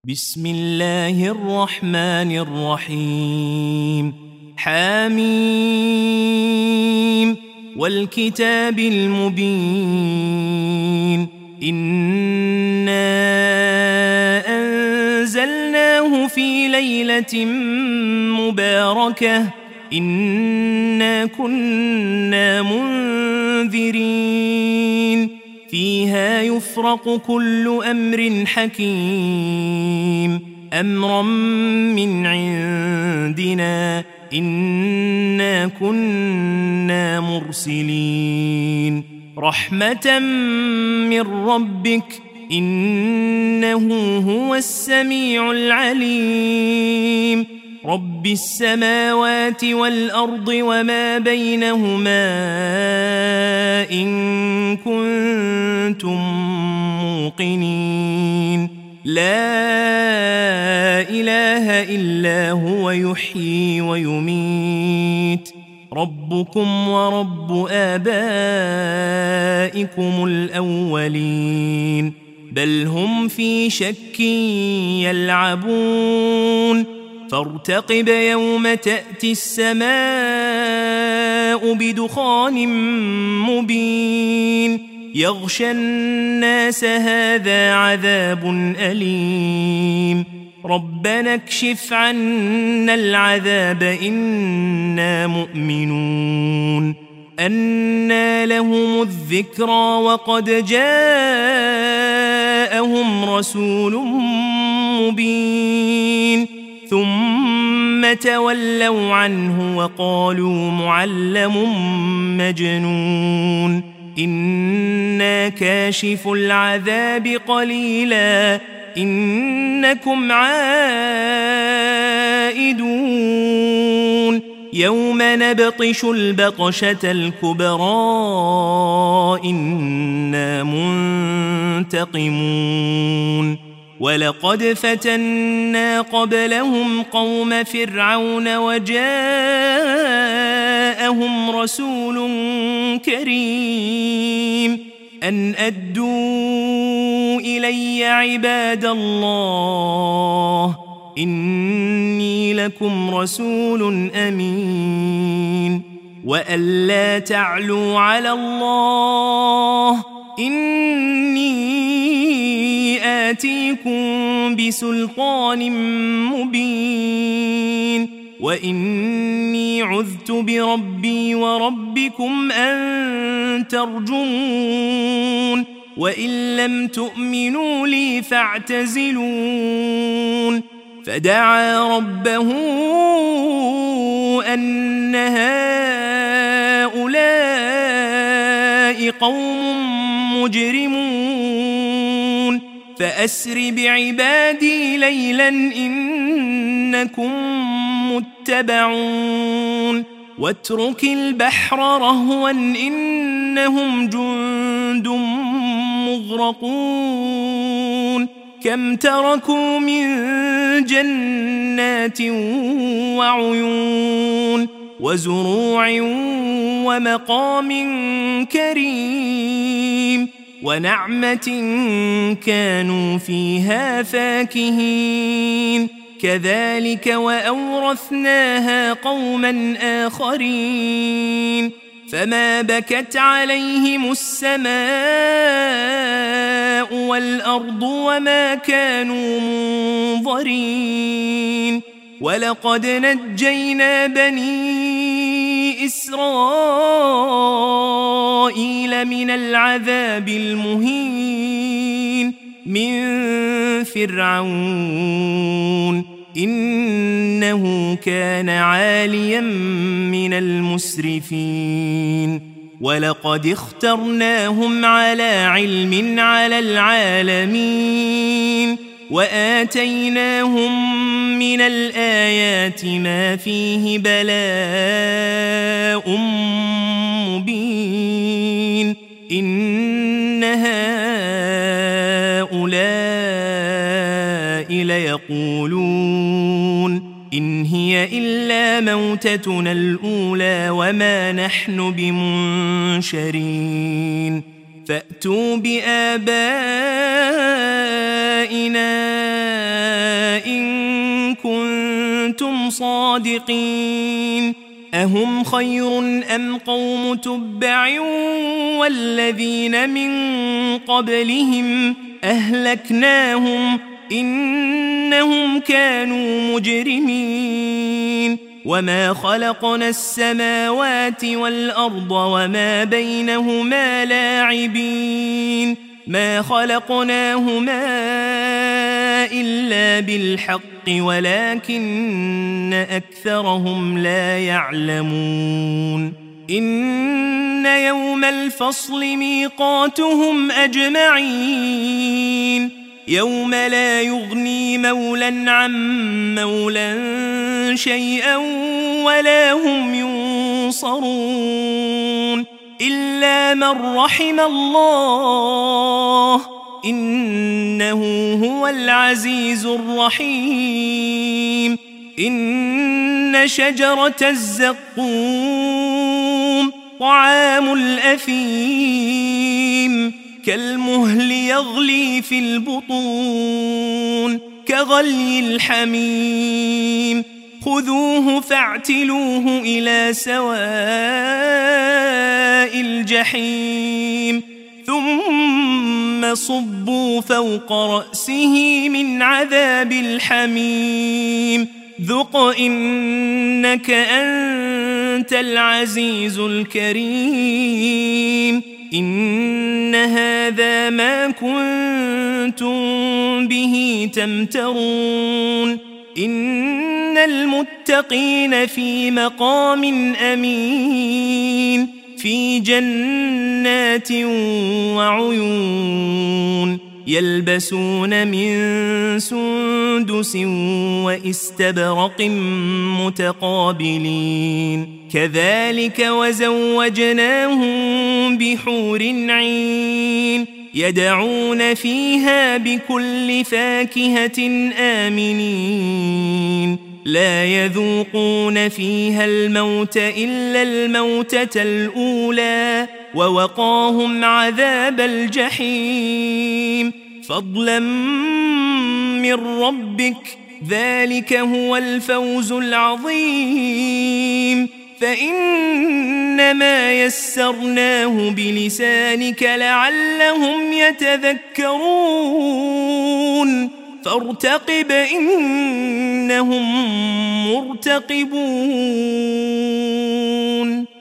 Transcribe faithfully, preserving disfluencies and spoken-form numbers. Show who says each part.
Speaker 1: بسم الله الرحمن الرحيم حميم والكتاب المبين إنا أنزلناه في ليلة مباركة إنا كنا منذرين فيها يفرق كل أمر حكيم أمرا من عندنا إنا كنا مرسلين رحمة من ربك إنه هو السميع العليم رب السماوات والأرض وما بينهما إن كنتم موقنين لا إله إلا هو يحيي ويميت ربكم ورب آبائكم الأولين بل هم في شك يلعبون فارتقب يوم تأتي السماء بدخان مبين يغشى الناس هذا عذاب أليم ربنا اكشف عنا العذاب إنا مؤمنون أنى لهم الذكرى وقد جاءهم رسول مبين ثم تولوا عنه وقالوا معلم مجنون إنا كاشف العذاب قليلا إنكم عائدون يوم نبطش البطشة الكبرى إنا منتقمون ولقد فتنا قبلهم قوم فرعون وجاءهم رسول كريم أن أدوا إلي عباد الله إني لكم رسول أمين وأن لا تعلوا على الله إني آتيكم بسلطان مبين وإني عذت بربي وربكم أن ترجمون وإن لم تؤمنوا لي فاعتزلون فدعا ربه أن هؤلاء قوم مجرمون فأسر بعبادي ليلا إنكم متبعون واترك البحر رهوا إنهم جند مغرقون كم تركوا من جنات وعيون وزروع ومقام كريم ونعمة كانوا فيها فاكهين كذلك وأورثناها قوما آخرين فما بكت عليهم السماء والأرض وما كانوا منظرين ولقد نجينا بني إسرائيل من العذاب المهين من فرعون إنه كان عاليا من المسرفين ولقد اخترناهم على علم على العالمين وآتيناهم من الآيات ما فيه بلاء مبين إن هؤلاء ليقولون إن هي إلا موتتنا الأولى وما نحن بمنشرين فأتوا بآبائنا صادقين أهم خير أم قوم تبع والذين من قبلهم أهلكناهم إنهم كانوا مجرمين وما خلقنا السماوات والأرض وما بينهما لاعبين ما خلقناهما إلا بالحق ولكن أكثرهم لا يعلمون إن يوم الفصل ميقاتهم أجمعين يوم لا يغني مولا عن مولا شيئا ولا هم ينصرون إلا من رحم الله إنه هو العزيز الرحيم إن شجرة الزقوم طعام الأثيم كالمهل يغلي في البطون كغلي الحميم خذوه فاعتلوه إلى سواء الجحيم ثم صبوا فوق رأسه من عذاب الحميم ذق إنك أنت العزيز الكريم إن هذا ما كنتم به تمترون إن المتقين في مقام أمين في جنات وعيون يلبسون من سندس واستبرق متقابلين كذلك وزوجناهم بحور عين يدعون فيها بكل فاكهة آمنين لا يذوقون فيها الموت إلا الموتة الأولى ووقاهم عذاب الجحيم فضلا من ربك ذلك هو الفوز العظيم فإنما يسرناه بلسانك لعلهم يتذكرون فارتقب إنهم مرتقبون